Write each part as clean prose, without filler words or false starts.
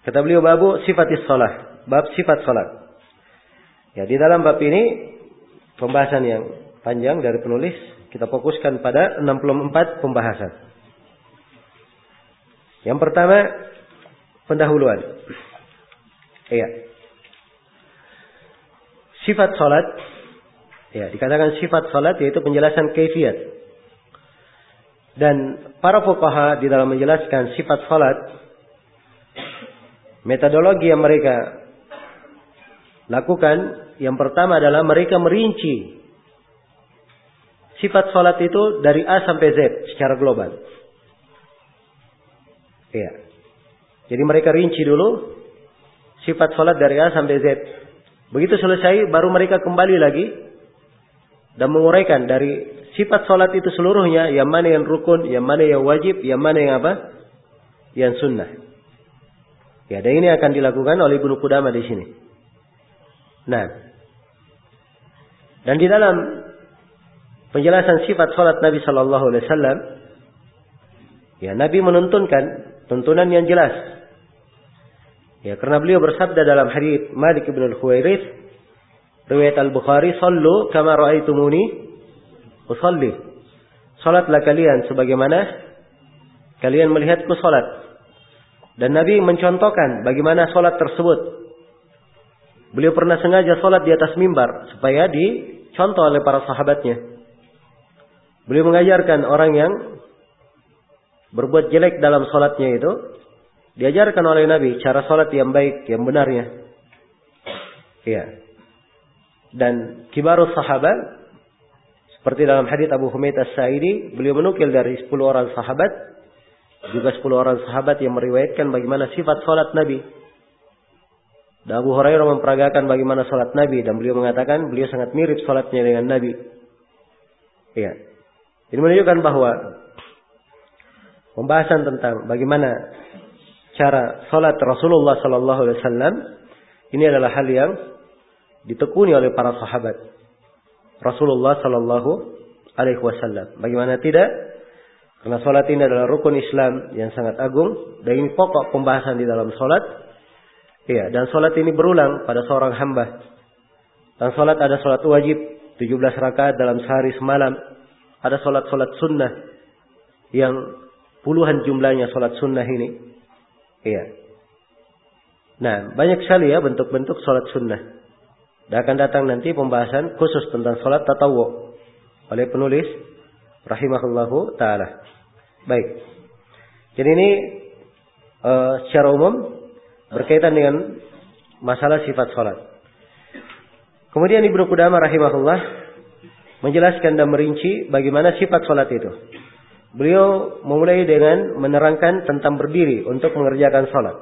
Kata beliau babu sifatis shalah, bab sifat salat. Ya, di dalam bab ini pembahasan yang panjang dari penulis, kita fokuskan pada 64 pembahasan. Yang pertama, pendahuluan. Iya. Sifat salat, ya, dikatakan sifat salat yaitu penjelasan kaifiyat. Dan para fuqaha di dalam menjelaskan sifat salat, metodologi yang mereka lakukan, yang pertama adalah mereka merinci sifat salat itu dari A sampai Z secara global. Iya. Jadi mereka rinci dulu sifat salat dari A sampai Z. Begitu selesai baru mereka kembali lagi dan menguraikan dari sifat salat itu seluruhnya, yang mana yang rukun, yang mana yang wajib, yang mana yang apa? Yang sunnah. Ya, dan ini akan dilakukan oleh Ibnu Qudamah di sini. Nah, dan di dalam penjelasan sifat salat Nabi Shallallahu Alaihi Wasallam, ya, Nabi menuntunkan tuntunan yang jelas. Ya, karena beliau bersabda dalam hadits Malik bin Al-Khuwairits, riwayat Al-Bukhari, "Shallu kama ra'aitumuni usalli." Salatlah kalian sebagaimana kalian melihatku salat. Dan Nabi mencontohkan bagaimana salat tersebut. Beliau pernah sengaja salat di atas mimbar supaya dicontoh oleh para sahabatnya. Beliau mengajarkan orang yang berbuat jelek dalam salatnya itu, diajarkan oleh Nabi cara salat yang baik, yang benarnya. Ya. Dan kibarus sahabat, seperti dalam hadits Abu Humaid As-Sa'idi, beliau menukil dari 10 orang sahabat, juga 10 orang sahabat yang meriwayatkan bagaimana sifat salat Nabi. Dan Abu Hurairah memperagakan bagaimana salat Nabi, dan beliau mengatakan beliau sangat mirip salatnya dengan Nabi. Ya. Ini menunjukkan bahwa pembahasan tentang bagaimana cara salat Rasulullah sallallahu alaihi wasallam ini adalah hal yang ditekuni oleh para sahabat Rasulullah sallallahu alaihi wasallam. Bagaimana tidak? Karena salat ini adalah rukun Islam yang sangat agung, dan ini pokok pembahasan di dalam salat. Ya, dan salat ini berulang pada seorang hamba. Dan salat ada salat wajib 17 rakaat dalam sehari semalam. Ada salat-salat sunnah yang puluhan jumlahnya salat sunnah ini. Iya. Nah, banyak sekali ya bentuk-bentuk salat sunnah. Dan akan datang nanti pembahasan khusus tentang salat tatawwu oleh penulis rahimahullahu taala. Baik. Jadi ini secara umum berkaitan dengan masalah sifat salat. Kemudian Ibnu Qudamah rahimahullah menjelaskan dan merinci bagaimana sifat salat itu. Beliau memulai dengan menerangkan tentang berdiri untuk mengerjakan salat.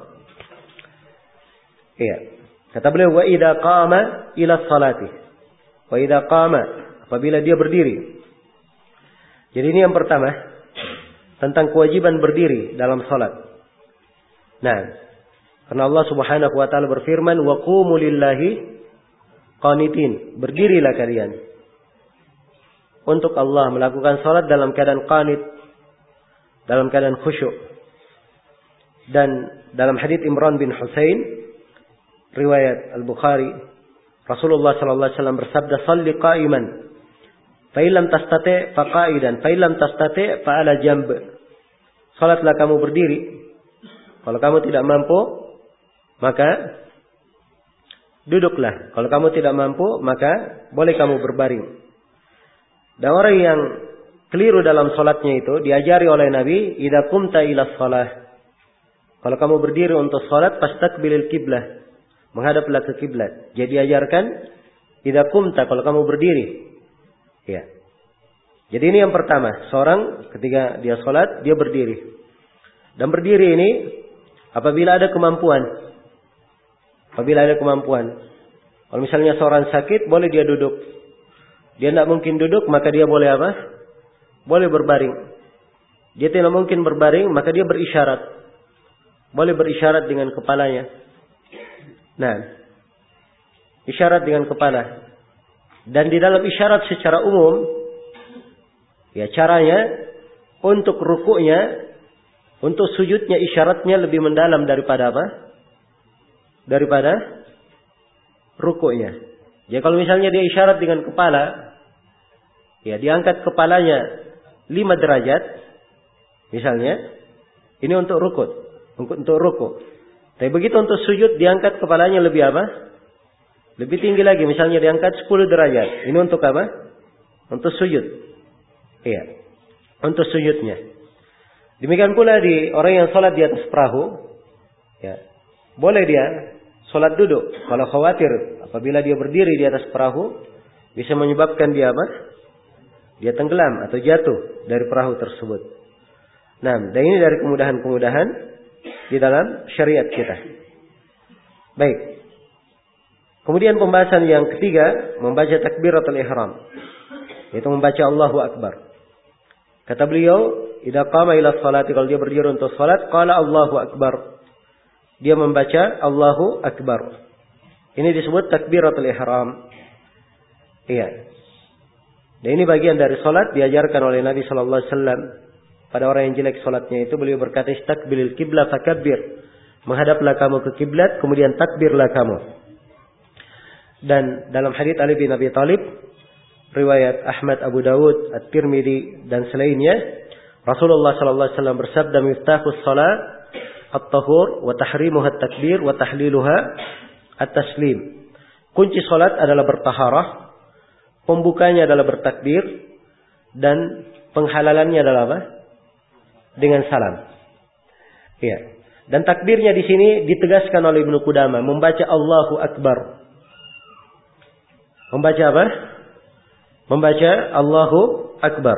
Iya. Kata beliau, wa idza qama ila salati. Wa idza qama, apabila dia berdiri. Jadi ini yang pertama tentang kewajiban berdiri dalam salat. Nah, karena Allah Subhanahu wa taala berfirman, wa qumu lillahi qanitin. Berdirilah kalian untuk Allah, melakukan salat dalam keadaan qanit, dalam keadaan khusyuk. Dan dalam hadits Imran bin Husain riwayat Al-Bukhari, Rasulullah sallallahu alaihi wasallam bersabda, "Shalli qa'iman, fa illam tastati' fa qa'idan, fa illam tastati' fa 'ala jamb." Salatlah kamu berdiri. Kalau kamu tidak mampu, maka duduklah. Kalau kamu tidak mampu, maka boleh kamu berbaring. Dan orang yang keliru dalam salatnya itu diajari oleh Nabi, "Idza qumta ila shalah." Kalau kamu berdiri untuk salat, fastaqbilil qiblah. Menghadaplah ke kiblat. Jadi diajarkan, idza qumta, kalau kamu berdiri. Ya. Jadi ini yang pertama, seorang ketika dia salat, dia berdiri. Dan berdiri ini apabila ada kemampuan. Apabila ada kemampuan. Kalau misalnya seorang sakit, boleh dia duduk. Dia tidak mungkin duduk, maka dia boleh apa? Boleh berbaring. Dia tidak mungkin berbaring, maka dia berisyarat. Boleh berisyarat dengan kepalanya. Nah, isyarat dengan kepala. Dan di dalam isyarat secara umum, ya caranya untuk rukuknya, untuk sujudnya isyaratnya lebih mendalam daripada apa? daripada rukuknya. Jadi kalau misalnya dia isyarat dengan kepala, ya diangkat kepalanya 5 derajat, misalnya, ini untuk rukuk, untuk rukuk. Tapi begitu untuk sujud diangkat kepalanya lebih apa? Lebih tinggi lagi, misalnya diangkat 10 derajat. Ini untuk apa? Untuk sujud. Iya, untuk sujudnya. Demikian pula di orang yang sholat di atas perahu, ya, boleh dia sholat duduk. Kalau khawatir apabila dia berdiri di atas perahu bisa menyebabkan dia apa? Dia tenggelam atau jatuh dari perahu tersebut. Nah, dan ini dari kemudahan-kemudahan di dalam syariat kita. Baik. Kemudian pembahasan yang ketiga, membaca takbiratul ihram, yaitu membaca Allahu Akbar. Kata beliau, idza qama ila sholati, kalau dia berdiri untuk salat, qala Allahu Akbar. Dia membaca Allahu Akbar. Ini disebut takbiratul ihram. Iya. Dan ini bagian dari salat diajarkan oleh Nabi sallallahu alaihi wasallam pada orang yang jelek salatnya itu. Beliau berkata, "Istaqbilil qibla fakabbir." Menghadaplah kamu ke kiblat, kemudian takbirlah kamu. Dan dalam hadits Ali bin Abi Thalib, riwayat Ahmad, Abu Dawud, At-Tirmidzi dan selainnya, Rasulullah sallallahu alaihi wasallam bersabda, "Miftahus shalah at-tahur wa tahrimuha at-takbir wa tahliluha at-taslim." Kunci salat adalah bertaharah, pembukanya adalah bertakbir, dan penghalalannya adalah apa? Dengan salam. Iya. Dan takbirnya di sini ditegaskan oleh Ibnu Qudamah, membaca Allahu Akbar. Membaca apa? Membaca Allahu Akbar.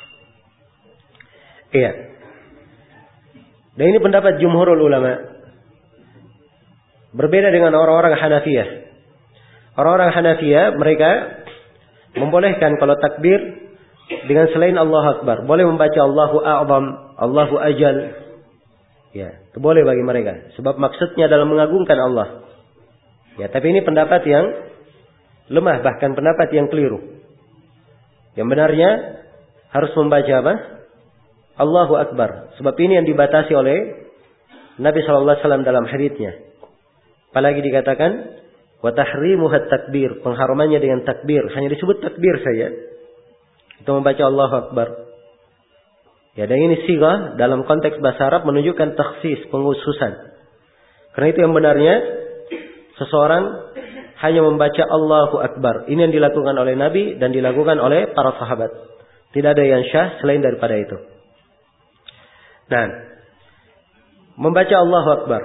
Iya. Dan ini pendapat jumhurul ulama. Berbeda dengan orang-orang Hanafiyah. Orang-orang Hanafiyah mereka membolehkan kalau takbir dengan selain Allahu Akbar. Boleh membaca Allahu A'zam, Allahu Ajal. Ya, itu boleh bagi mereka. Sebab maksudnya adalah mengagungkan Allah. Ya, tapi ini pendapat yang lemah, bahkan pendapat yang keliru. Yang benarnya harus membaca apa? Allahu Akbar. Sebab ini yang dibatasi oleh Nabi SAW dalam haditsnya. Apalagi dikatakan wa tahrimuhat takbir, pengharamannya dengan takbir, hanya disebut takbir saja. Itu membaca Allahu Akbar. Ya, dan ini sighah dalam konteks bahasa Arab menunjukkan takhsis, penghususan. Karena itu yang benarnya seseorang hanya membaca Allahu Akbar. Ini yang dilakukan oleh Nabi dan dilakukan oleh para sahabat. Tidak ada yang syah selain daripada itu. Nah, membaca Allahu Akbar.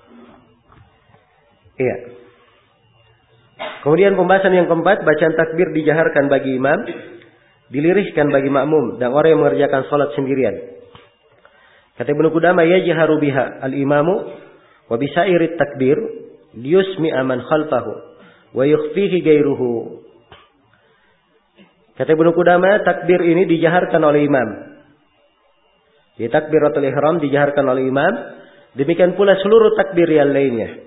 Iya. Kemudian pembahasan yang keempat, bacaan takbir dijaharkan bagi imam, dilirihkan bagi makmum dan orang yang mengerjakan salat sendirian. Kata Ibnu Qudamah, yajharu biha al-imamu wa bisairit takbir liyusmi'a man khalfahu wa yukhfihi ghairuhu. Kata Ibnu Qudamah, takbir ini dijaharkan oleh imam. Jadi takbiratul ihram dijaharkan oleh imam, demikian pula seluruh takbir yang lainnya.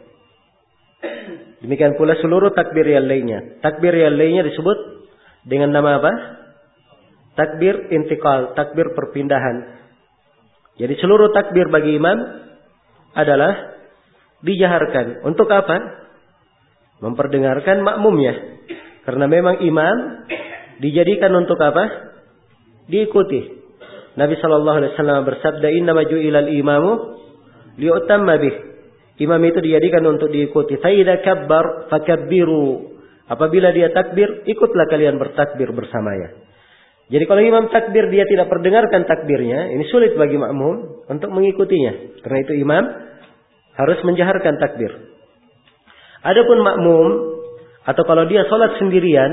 Demikian pula seluruh takbir yang lainnya. Takbir yang lainnya disebut dengan nama apa? Takbir intikal, takbir perpindahan. Jadi seluruh takbir bagi imam adalah dijaharkan. Untuk apa? Memperdengarkan makmumnya. Karena memang imam dijadikan untuk apa? Diikuti. Nabi SAW bersabda, "Innama ju'ilal imamu liutamma bih." Imam itu dijadikan untuk diikuti. Fa idza kabbar fakabbiru. Apabila dia takbir, ikutlah kalian bertakbir bersamanya. Jadi kalau imam takbir dia tidak perdengarkan takbirnya, ini sulit bagi makmum untuk mengikutinya. Karena itu imam harus menjaharkan takbir. Adapun makmum atau kalau dia sholat sendirian,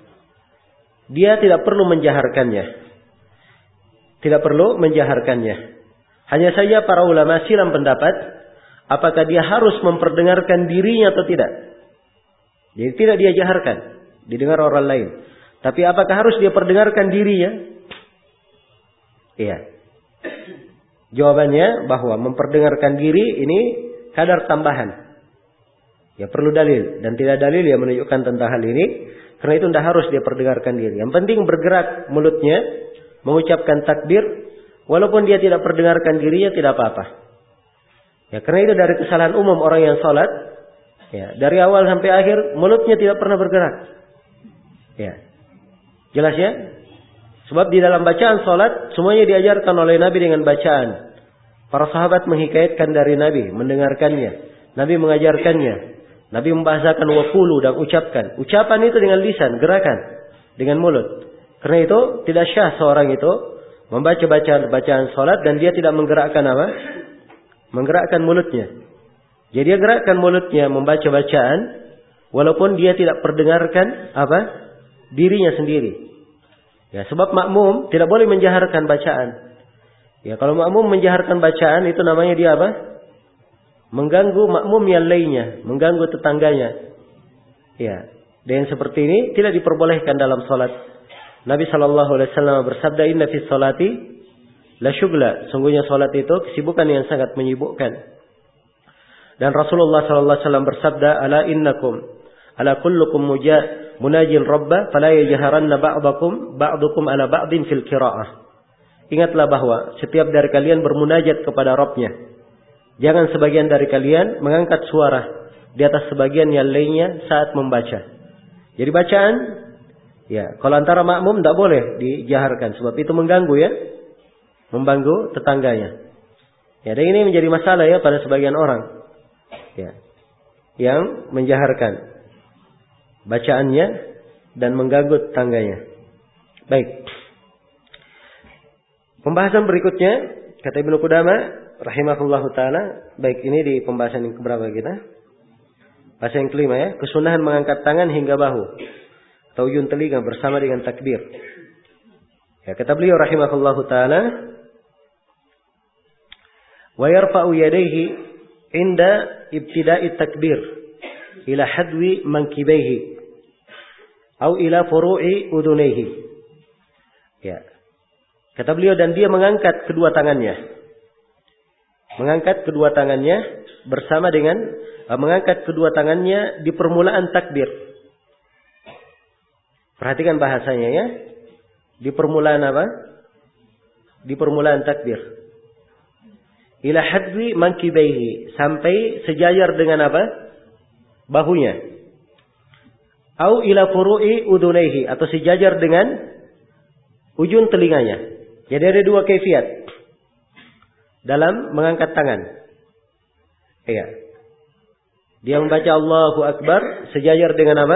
dia tidak perlu menjaharkannya. Tidak perlu menjaharkannya. Hanya saja para ulama silam pendapat apakah dia harus memperdengarkan dirinya atau tidak. Jadi tidak dia jaharkan, didengar orang lain. Tapi apakah harus dia perdengarkan dirinya? Iya. Jawabannya bahwa memperdengarkan diri ini kadar tambahan. Ya perlu dalil. Dan tidak dalil yang menunjukkan tentang hal ini. Karena itu tidak harus dia perdengarkan diri. Yang penting bergerak mulutnya, mengucapkan takbir. Walaupun dia tidak perdengarkan dirinya tidak apa-apa. Ya karena itu dari kesalahan umum orang yang sholat. Ya, dari awal sampai akhir mulutnya tidak pernah bergerak. Ya. Jelas ya? Sebab di dalam bacaan salat semuanya diajarkan oleh Nabi dengan bacaan. Para sahabat menghikayatkan dari Nabi, mendengarkannya. Nabi mengajarkannya. Nabi membahasakan waqulu dan ucapkan. Ucapan itu dengan lisan, gerakan dengan mulut. Karena itu tidak syah seorang itu membaca bacaan salat dan dia tidak menggerakkan apa? Menggerakkan mulutnya. Jadi dia gerakkan mulutnya membaca bacaan walaupun dia tidak perdengarkan apa? Dirinya sendiri. Ya, sebab makmum tidak boleh menjaharkan bacaan. Ya, kalau makmum menjaharkan bacaan itu namanya dia apa? Mengganggu makmum yang lainnya, mengganggu tetangganya. Ya, dan seperti ini tidak diperbolehkan dalam salat. Nabi sallallahu alaihi wasallam bersabda, "Inna fis salati la syughla." Sungguhnya salat itu kesibukan yang sangat menyibukkan. Dan Rasulullah sallallahu alaihi wasallam bersabda, "Ala innakum ala kullukum munajin rabba fala yajharanna ba'dukum ala ba'din fil qira'ah." Ingatlah bahwa setiap dari kalian bermunajat kepada Rabbnya. Jangan sebagian dari kalian mengangkat suara di atas sebagian yang lainnya saat membaca. Jadi bacaan, ya, kalau antara makmum tidak boleh dijaharkan sebab itu mengganggu ya, mengganggu tetangganya. Ya, dan ini menjadi masalah ya pada sebagian orang. Ya, yang menjaharkan bacaannya dan mengganggu tetangganya. Baik. Pembahasan berikutnya kata Ibnu Qudamah rahimahullahu taala, baik ini di pembahasan yang keberapa kita? Bahasa yang kelima ya, kesunahan mengangkat tangan hingga bahu atau ujung telinga bersama dengan takbir. Ya, kata beliau rahimahullahu taala, wa yarfa'u yadayhi inda ibtida'i takbir ila hadwi mankibaihi atau ila furu'i udunaihi. Ya. Kata beliau dan dia mengangkat kedua tangannya. Mengangkat kedua tangannya bersama dengan mengangkat kedua tangannya di permulaan takbir. Perhatikan bahasanya ya. Di permulaan apa? Di permulaan takbir. Ila hadwi mankibaihi, sampai sejajar dengan apa? Bahunya. Au ila furu'i udunaihi, atau sejajar dengan ujung telinganya. Jadi ada dua kaifiat dalam mengangkat tangan. Iya. Dia membaca Allahu Akbar sejajar dengan apa?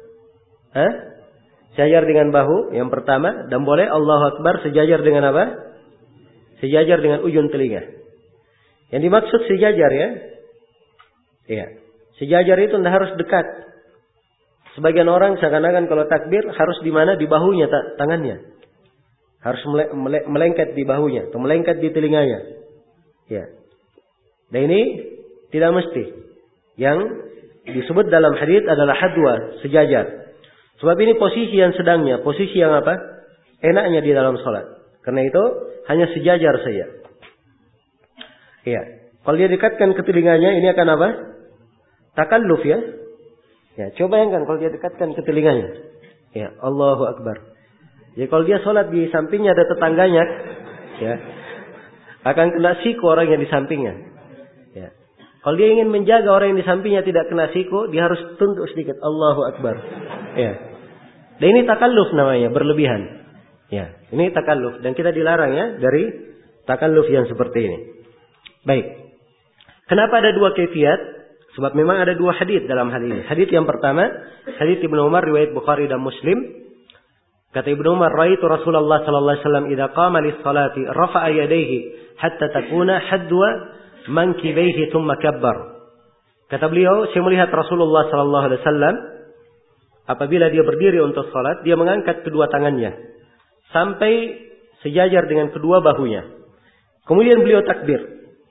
Sejajar dengan bahu yang pertama, dan boleh Allahu Akbar sejajar dengan apa? Sejajar dengan ujung telinga. Yang dimaksud sejajar ya. Iya. Sejajar itu tidak harus dekat. Sebagian orang seakan-akan kalau takbir harus di mana? Di bahunya tangannya. Harus melengket di bahunya atau melengket di telinganya. Ya. Dan ini tidak mesti. Yang disebut dalam hadis adalah hadwa, sejajar. Sebab ini posisi yang sedangnya, posisi yang apa? Enaknya di dalam salat. Karena itu hanya sejajar saja. Iya. Kalau dia dekatkan ke telinganya, ini akan apa? Takalluf ya. Ya, coba bayangkan kalau dia dekatkan ke telinganya. Ya, Allahu Akbar. Ya, kalau dia sholat di sampingnya ada tetangganya, ya, akan kena siku orang yang di sampingnya. Ya. Kalau dia ingin menjaga orang yang di sampingnya tidak kena siku, dia harus tunduk sedikit. Allahu Akbar. Ya. Dan ini takalluf namanya, berlebihan. Ya, ini takalluf dan kita dilarang ya dari takalluf yang seperti ini. Baik. Kenapa ada dua kaifiat? Sebab memang ada dua hadis dalam hal ini. Hadis yang pertama, hadis Ibnu Umar riwayat Bukhari dan Muslim. Kata Ibnu Umar, "Ra'aitu Rasulullah sallallahu alaihi wasallam idza qama lis-salati rafa'a yadayhi hatta takuna hadwa mankibaihi thumma kabbar." Kata beliau, saya melihat Rasulullah sallallahu alaihi wasallam apabila dia berdiri untuk salat, dia mengangkat kedua tangannya sampai sejajar dengan kedua bahunya. Kemudian beliau takbir.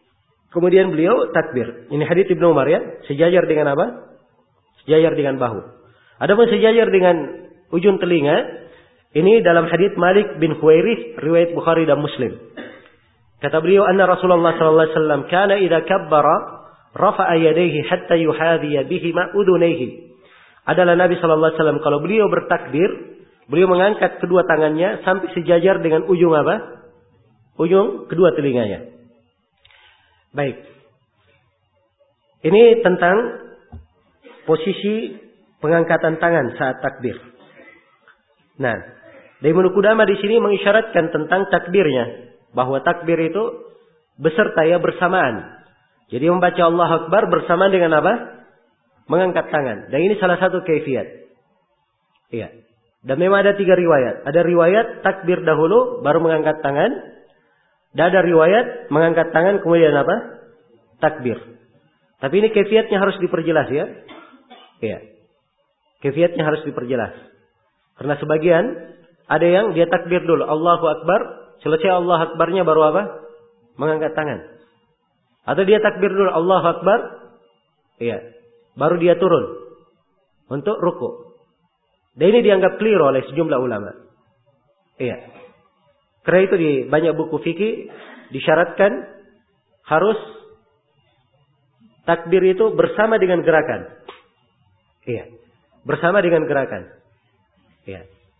Ini hadits Ibnu Umar ya. Sejajar dengan apa? Sejajar dengan bahu. Adapun sejajar dengan ujung telinga, ini dalam hadits Malik bin Huwairits riwayat Bukhari dan Muslim. Kata beliau, anna Rasulullah sallallahu alaihi wasallam kana idza kabbara rafa'a yadayhi hatta yuhadhiya bihima udunayhi. Adalah Nabi sallallahu alaihi wasallam kalau beliau bertakbir, beliau mengangkat kedua tangannya sampai sejajar dengan ujung apa? Ujung kedua telinganya. Baik. Ini tentang posisi pengangkatan tangan saat takbir. Nah, dari Ibnu Qudamah di sini mengisyaratkan tentang takbirnya, bahwa takbir itu beserta ya bersamaan. Jadi membaca Allah Akbar bersamaan dengan apa? Mengangkat tangan. Dan ini salah satu kaifiat. Iya. Dan memang ada 3 riwayat. Ada riwayat takbir dahulu baru mengangkat tangan. Dan ada riwayat mengangkat tangan kemudian apa? Takbir. Tapi ini kaifiatnya harus diperjelas ya. Iya. Kaifiatnya harus diperjelas. Karena sebagian ada yang dia takbir dulu, Allahu Akbar, selesai Allah Akbarnya baru apa? Mengangkat tangan. Atau dia takbir dulu Allahu Akbar, iya, baru dia turun untuk ruku. Dan ini dianggap keliru oleh sejumlah ulama. Iya. Karena itu di banyak buku fikih disyaratkan harus takbir itu bersama dengan gerakan. Iya. Bersama dengan gerakan. Iya.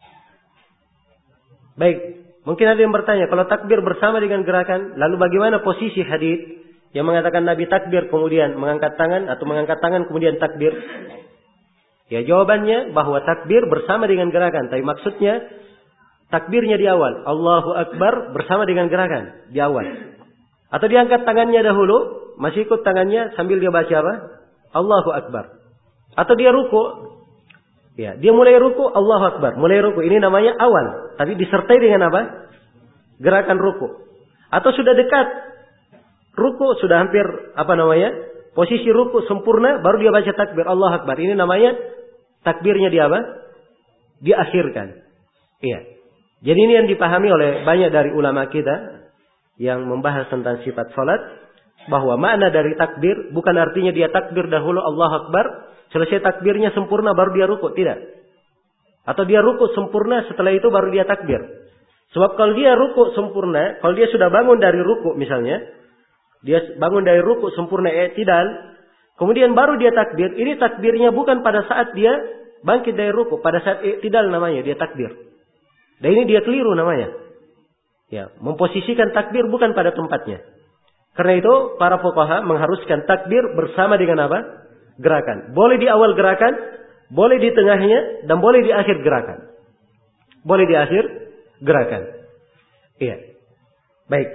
Baik, mungkin ada yang bertanya, kalau takbir bersama dengan gerakan, lalu bagaimana posisi hadits yang mengatakan Nabi takbir kemudian mengangkat tangan atau mengangkat tangan kemudian takbir? Ya, jawabannya bahwa takbir bersama dengan gerakan, tapi maksudnya takbirnya di awal, Allahu Akbar bersama dengan gerakan di awal. Atau diangkat tangannya dahulu, masih ikut tangannya sambil dia baca apa? Allahu Akbar. Atau dia ruku. Ya, dia mulai ruku, Allahu Akbar, mulai ruku. Ini namanya awal, tapi disertai dengan apa? Gerakan ruku. Atau sudah dekat ruku, sudah hampir posisi ruku sempurna, baru dia baca takbir Allahu Akbar. Ini namanya takbirnya dia apa? Diakhirkan. Iya. Jadi ini yang dipahami oleh banyak dari ulama kita yang membahas tentang sifat salat, bahwa makna dari takbir bukan artinya dia takbir dahulu Allahu Akbar, selesai takbirnya sempurna baru dia ruku, tidak. Atau dia ruku sempurna setelah itu baru dia takbir. Sebab kalau dia ruku sempurna, kalau dia sudah bangun dari ruku misalnya, dia bangun dari ruku sempurna i'tidal, kemudian baru dia takbir, ini takbirnya bukan pada saat dia bangkit dari ruku, pada saat i'tidal namanya dia takbir. Dan ini dia keliru namanya. Ya, memposisikan takbir bukan pada tempatnya. Karena itu para fuqaha mengharuskan takbir bersama dengan apa? Gerakan. Boleh di awal gerakan, boleh di tengahnya, dan boleh di akhir gerakan. Boleh di akhir gerakan. Iya. Baik.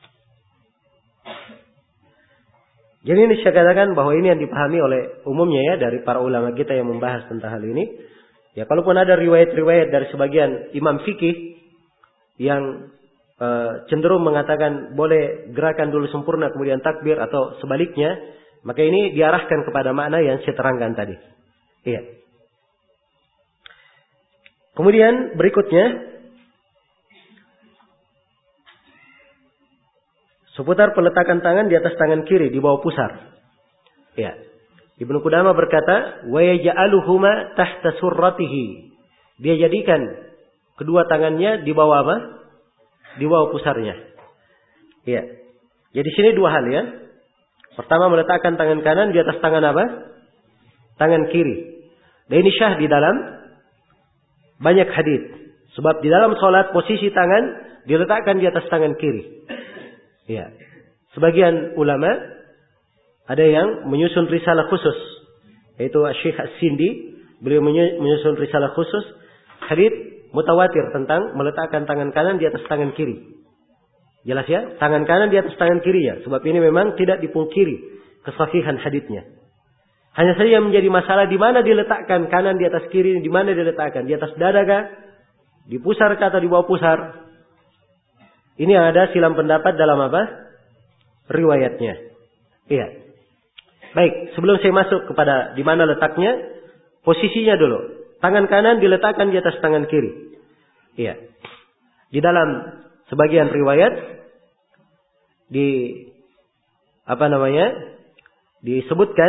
Jadi ini saya katakan bahwa ini yang dipahami oleh umumnya ya dari para ulama kita yang membahas tentang hal ini. Ya, kalaupun ada riwayat-riwayat dari sebagian imam fikih yang cenderung mengatakan boleh gerakan dulu sempurna kemudian takbir atau sebaliknya, maka ini diarahkan kepada makna yang saya terangkan tadi. Iya. Kemudian berikutnya seputar peletakan tangan di atas tangan kiri di bawah pusar. Iya. Ibnu Qudamah berkata, wa yaj'aluhuma tahta surratihi. Dia jadikan kedua tangannya di bawah apa? Di bawah pusarnya. Iya. Jadi sini dua hal ya. Pertama meletakkan tangan kanan di atas tangan apa? Tangan kiri. Dan ini syah di dalam banyak hadis. Sebab di dalam sholat posisi tangan diletakkan di atas tangan kiri. Iya. Sebagian ulama ada yang menyusun risalah khusus. Yaitu Syekh As-Sindi. Beliau menyusun risalah khusus. Hadis mutawatir tentang meletakkan tangan kanan di atas tangan kiri. Jelas ya? Tangan kanan di atas tangan kiri ya. Sebab ini memang tidak dipungkiri kesahihan haditsnya. Hanya saja yang menjadi masalah di mana diletakkan kanan di atas kiri, di mana diletakkan? Di atas dada kah? Di pusar kah atau di bawah pusar? Ini yang ada silam pendapat dalam apa? Riwayatnya. Iya. Baik, sebelum saya masuk kepada di mana letaknya, posisinya dulu. Tangan kanan diletakkan di atas tangan kiri. Iya. Di dalam sebagian riwayat disebutkan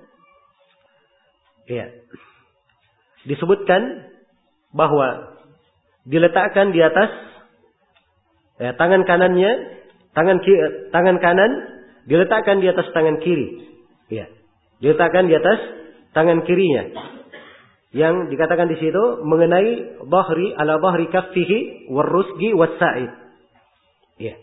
bahwa diletakkan di atas tangan kanannya, tangan kanan diletakkan di atas tangan kiri. Iya. Diletakkan di atas tangan kirinya. Yang dikatakan di situ mengenai bahri ala bahri kaffihi warusgi wassa'id. Ya.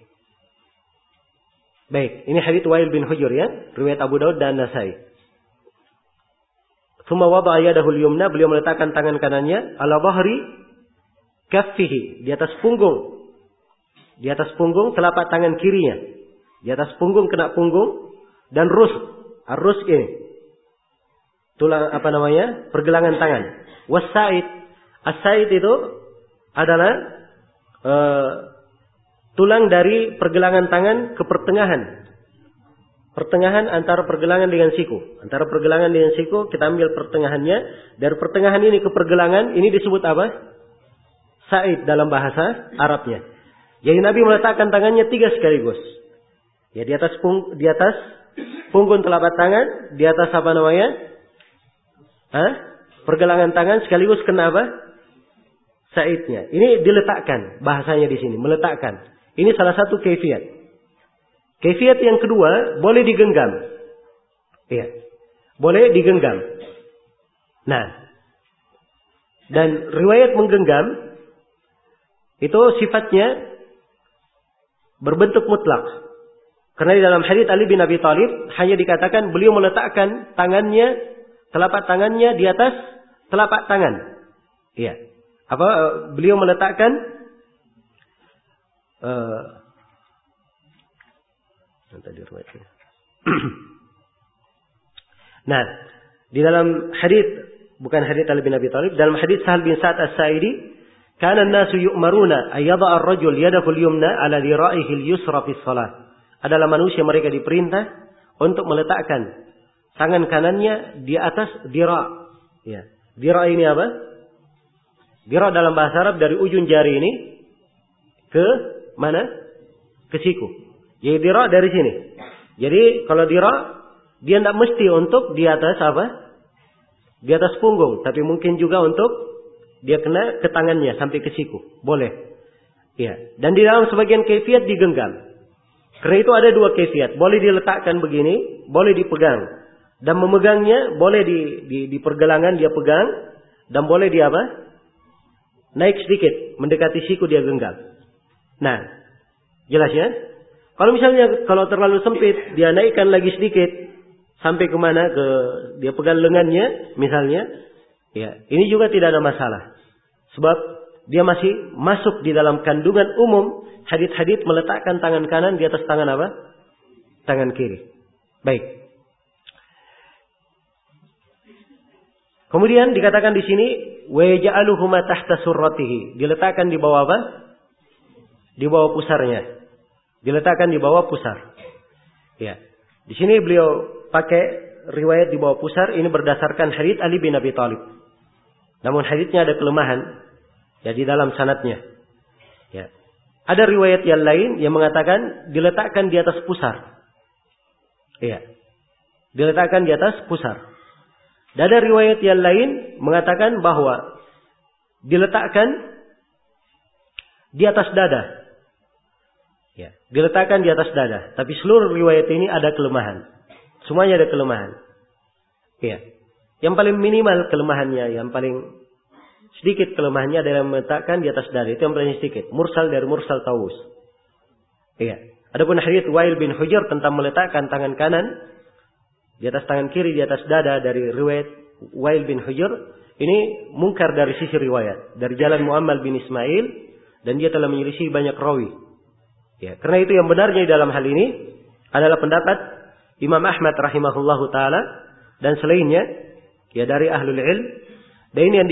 Baik, ini hadits Wa'il bin Hujur ya, riwayat Abu Daud dan Nasai. Tsumma wada'a yadahu al-yumna, beliau meletakkan tangan kanannya ala dhahri kaffihi, di atas punggung. Di atas punggung telapak tangan kirinya. Di atas punggung kena punggung dan arus ini. Tulang pergelangan tangan. Was-sa'id. As-sa'id itu adalah tulang dari pergelangan tangan ke pertengahan. Pertengahan antara pergelangan dengan siku. Antara pergelangan dengan siku kita ambil pertengahannya. Dari pertengahan ini ke pergelangan ini disebut apa? Sa'id dalam bahasa Arabnya. Jadi Nabi meletakkan tangannya 3 sekaligus. Ya di atas punggung telapak tangan, di atas pergelangan tangan sekaligus kena apa? Sa'idnya. Ini diletakkan bahasanya di sini, meletakkan. Ini salah satu kaifiat. Kaifiat yang kedua, boleh digenggam. Iya. Boleh digenggam. Nah. Dan riwayat menggenggam itu sifatnya berbentuk mutlak. Karena di dalam hadits Ali bin Abi Thalib hanya dikatakan beliau meletakkan tangannya, telapak tangannya di atas telapak tangan. Iya. Beliau meletakkan nah, di dalam hadits, bukan hadits Ali bin Abi Thalib, dalam hadits Sahal bin Sa'ad As-Sa'idi, kana an-nasu yu'maruna ay yada'a ar-rajul yadahu al-yumna 'ala dhira'ihi al-yusra fi shalah. Adalah manusia mereka diperintah untuk meletakkan tangan kanannya di atas dhira'. Ya. Dhira' ini apa? Dhira' dalam bahasa Arab dari ujung jari ini ke mana? Ke siku. Jadi dhira' dari sini. Jadi kalau dhira' dia tidak mesti untuk di atas apa? Di atas punggung, tapi mungkin juga untuk dia kena ke tangannya sampai ke siku. Boleh. Ya. Dan di dalam sebagian kaifiat digenggam. Karena itu ada 2 kaifiat. Boleh diletakkan begini, boleh dipegang. Dan memegangnya boleh di pergelangan dia pegang dan boleh di apa? Naik sedikit, mendekati siku dia genggam. Nah, jelas ya? Kalau terlalu sempit, dia naikkan lagi sedikit sampai kemana? Dia pegang lengannya, misalnya. Ya, ini juga tidak ada masalah. Sebab dia masih masuk di dalam kandungan umum hadits-hadits meletakkan tangan kanan di atas tangan apa? Tangan kiri. Baik. Kemudian dikatakan di sini wa ja'aluhuma tahta surratihi, diletakkan di bawah apa? Di bawah pusarnya. Diletakkan di bawah pusar. Ya. Di sini beliau pakai riwayat di bawah pusar ini berdasarkan hadits Ali bin Abi Thalib. Namun haditsnya ada kelemahan ya di dalam sanadnya. Ya. Ada riwayat yang lain yang mengatakan diletakkan di atas pusar. Iya. Diletakkan di atas pusar. Dan ada riwayat yang lain mengatakan bahwa diletakkan di atas dada. Ya, diletakkan di atas dada. Tapi seluruh riwayat ini ada kelemahan. Semuanya ada kelemahan. Ya. Yang paling minimal kelemahannya, yang paling sedikit kelemahannya adalah meletakkan di atas dada. Itu yang paling sedikit. Mursal dari mursal Tawus. Iya. Adapun hadits Wa'il bin Hujr tentang meletakkan tangan kanan di atas tangan kiri di atas dada dari riwayat Wa'il bin Hujr, ini mungkar dari sisi riwayat. Dari jalan Muammal bin Ismail dan dia telah menyelisih banyak rawi. Ya, karena itu yang benarnya di dalam hal ini adalah pendapat Imam Ahmad rahimahullahu taala dan selainnya ya dari ahlul ilm. Dan ini yang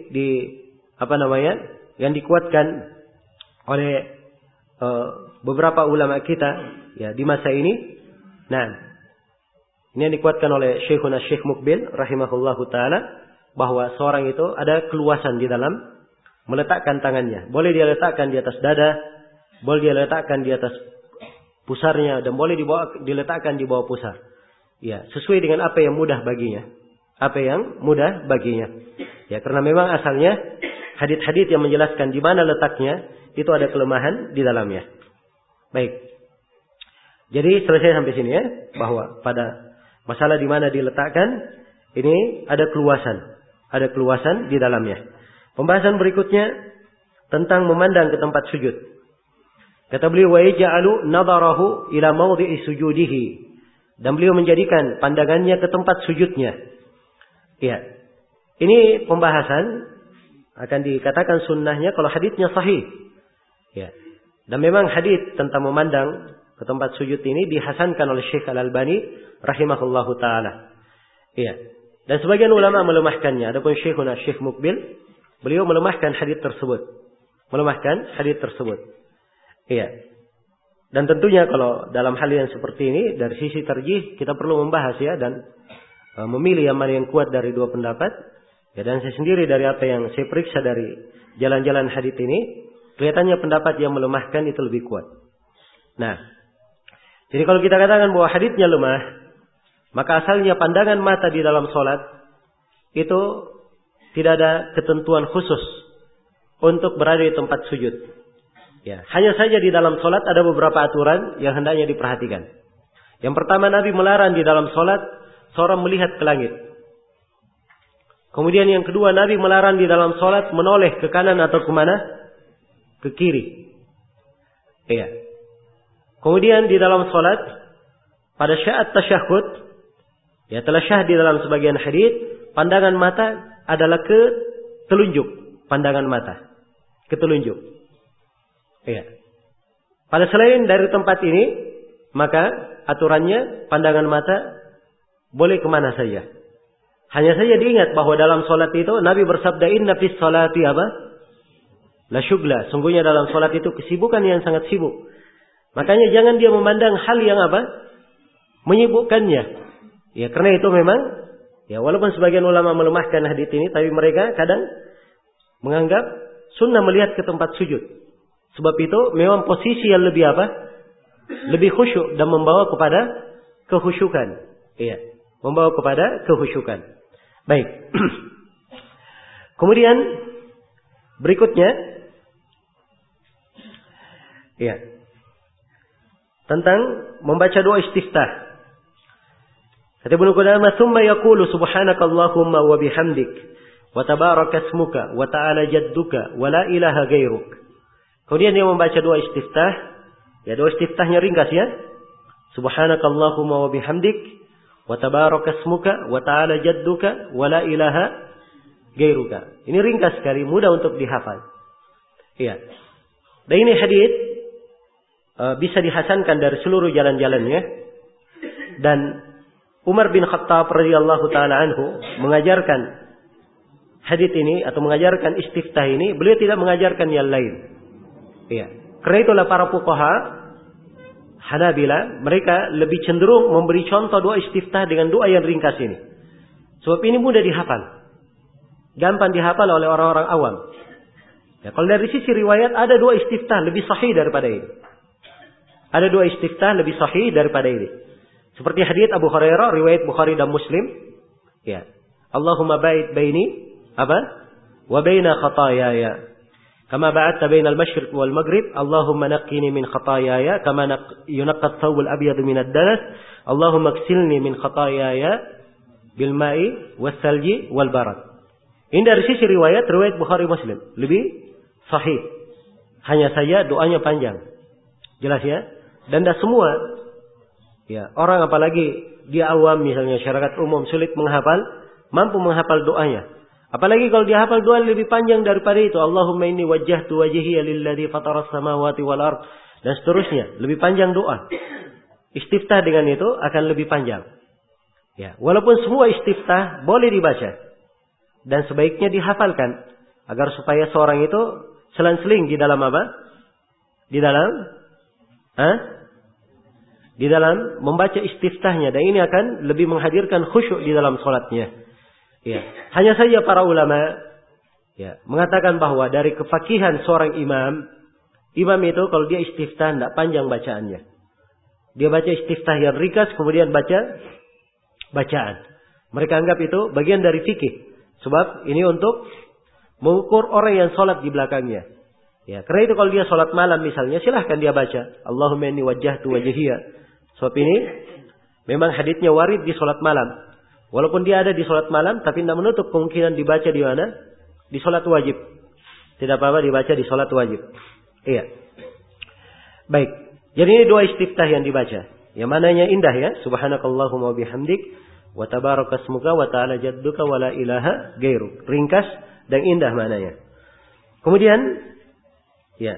yang dikuatkan oleh beberapa ulama kita ya di masa ini. Nah, ini yang dikuatkan oleh Syekhuna Syekh Mukbil rahimahullahu taala bahwa seorang itu ada keluasan di dalam meletakkan tangannya. Boleh dia letakkan di atas dada, boleh dia letakkan di atas pusarnya dan boleh diletakkan di bawah pusar. Ya, sesuai dengan apa yang mudah baginya. Apa yang mudah baginya. Ya, karena memang asalnya hadits-hadits yang menjelaskan di mana letaknya itu ada kelemahan di dalamnya. Baik. Jadi selesai sampai sini ya, bahwa pada masalah di mana diletakkan ini ada keluasan di dalamnya. Pembahasan berikutnya tentang memandang ke tempat sujud. Kata beliau wa yaj'alu nadharahu ila mawdi'i sujudihi, dan beliau menjadikan pandangannya ke tempat sujudnya. Iya. Ini pembahasan akan dikatakan sunnahnya kalau haditsnya sahih. Ya. Dan memang hadits tentang memandang ke tempat sujud ini dihasankan oleh Syekh Al-Albani rahimahullahu taala. Iya. Dan sebagian ulama melemahkannya. Adapun Syekhuna Syekh Mukbil, beliau melemahkan hadits tersebut. Iya. Dan tentunya kalau dalam hal yang seperti ini dari sisi tarjih kita perlu membahas ya dan memilih yang mana yang kuat dari dua pendapat. Ya, dan saya sendiri dari apa yang saya periksa dari jalan-jalan hadits ini, kelihatannya pendapat yang melemahkan itu lebih kuat. Nah, jadi kalau kita katakan bahwa haditsnya lemah, maka asalnya pandangan mata di dalam sholat itu tidak ada ketentuan khusus untuk berada di tempat sujud. Ya, hanya saja di dalam sholat ada beberapa aturan yang hendaknya diperhatikan. Yang pertama, Nabi melarang di dalam sholat seorang melihat ke langit. Kemudian yang kedua, Nabi melarang di dalam sholat menoleh ke kanan atau ke mana? Ke kiri. Iya. Kemudian di dalam sholat pada syaat tasyahud, ya telah syah di dalam sebagian hadits, pandangan mata adalah ke telunjuk, pandangan mata ke telunjuk. Iya. Pada selain dari tempat ini, maka aturannya pandangan mata boleh kemana saja. Hanya saja diingat bahwa dalam solat itu Nabi bersabda, inna fis salati apa? La syugla. Sungguhnya dalam solat itu kesibukan yang sangat sibuk. Makanya jangan dia memandang hal yang apa? Menyibukkannya. Ya, karena itu memang, ya walaupun sebagian ulama melemahkan hadits ini, tapi mereka kadang menganggap sunnah melihat ke tempat sujud. Sebab itu memang posisi yang lebih apa? Lebih khusyuk dan membawa kepada kehusyukan. Iya, membawa kepada kehusyukan. Baik. Kemudian berikutnya, ya, tentang membaca doa istiftah. Kata Ibnu Qudamah, "Tsumma yaqulu subhanakallahumma wa bihamdik wa tabaraka ismuka wa ta'ala jadduka wa la ilaha ghairuk." Kemudian dia membaca doa istiftah. Ya, doa istiftahnya ringkas ya. Subhanakallahumma wa bihamdik wa tabaraka ismuka wa ta'ala jadduka wa la ilaha gairuka. Ini ringkas sekali, mudah untuk dihafal. Iya. Dan ini hadis bisa dihasankan dari seluruh jalan-jalannya. Dan Umar bin Khattab radhiyallahu taala anhu mengajarkan hadis ini atau mengajarkan istiftah ini, beliau tidak mengajarkan yang lain. Iya. Karena itulah para fuqaha Hanabila mereka lebih cenderung memberi contoh doa istiftah dengan doa yang ringkas ini. Sebab ini mudah dihafal. Gampang dihafal oleh orang-orang awam. Ya, kalau dari sisi riwayat ada doa istiftah lebih sahih daripada ini. Ada doa istiftah lebih sahih daripada ini. Seperti hadits Abu Hurairah riwayat Bukhari dan Muslim. Ya. Allahumma ba'id baini apa? Wa baina khataayaya. Kama ba'adta bainal masyriq wal maghrib. Allahumma naqqini min khataayaya kama yunqqa ath-thawb al-abyad min ad-danas. Allahumma ighsilni min khataayaya bil ma'i was salji wal barad. Ini dari sisi riwayat Bukhari Muslim lebih sahih. Hanya saja doanya panjang. Jelas ya? Dan dah semua ya, orang apalagi dia awam misalnya masyarakat umum sulit mampu menghafal doanya. Apalagi kalau dia hafal doa lebih panjang daripada itu. Allahumma inni wajjahtu wajhiya lilladzi fataras samawati wal ard dan seterusnya, lebih panjang doa. Istiftah dengan itu akan lebih panjang. Ya, walaupun semua istiftah boleh dibaca dan sebaiknya dihafalkan agar supaya seorang itu selang-seling di dalam apa? Di dalam membaca istiftahnya, dan ini akan lebih menghadirkan khusyuk di dalam sholatnya. Ya. Hanya saja para ulama ya, mengatakan bahwa dari kefakihan seorang imam itu kalau dia istiftah tidak panjang bacaannya. Dia baca istiftah yang ringkas kemudian baca bacaan. Mereka anggap itu bagian dari fikih. Sebab ini untuk mengukur orang yang sholat di belakangnya. Ya, karena itu kalau dia sholat malam misalnya, silahkan dia baca Allahumma inni wajjahtu wajhiya. Sebab ini memang haditsnya warid di sholat malam. Walaupun dia ada di sholat malam, tapi tidak menutup kemungkinan dibaca di mana? Di sholat wajib. Tidak apa-apa dibaca di sholat wajib. Iya. Baik. Jadi ini doa istiftah yang dibaca. Yang mananya indah ya. Subhanakallahumma bihamdik Wa tabarakasmuka wa ta'ala jadduka wa la ilaha ghairuk. Ringkas dan indah maknanya. Kemudian ya,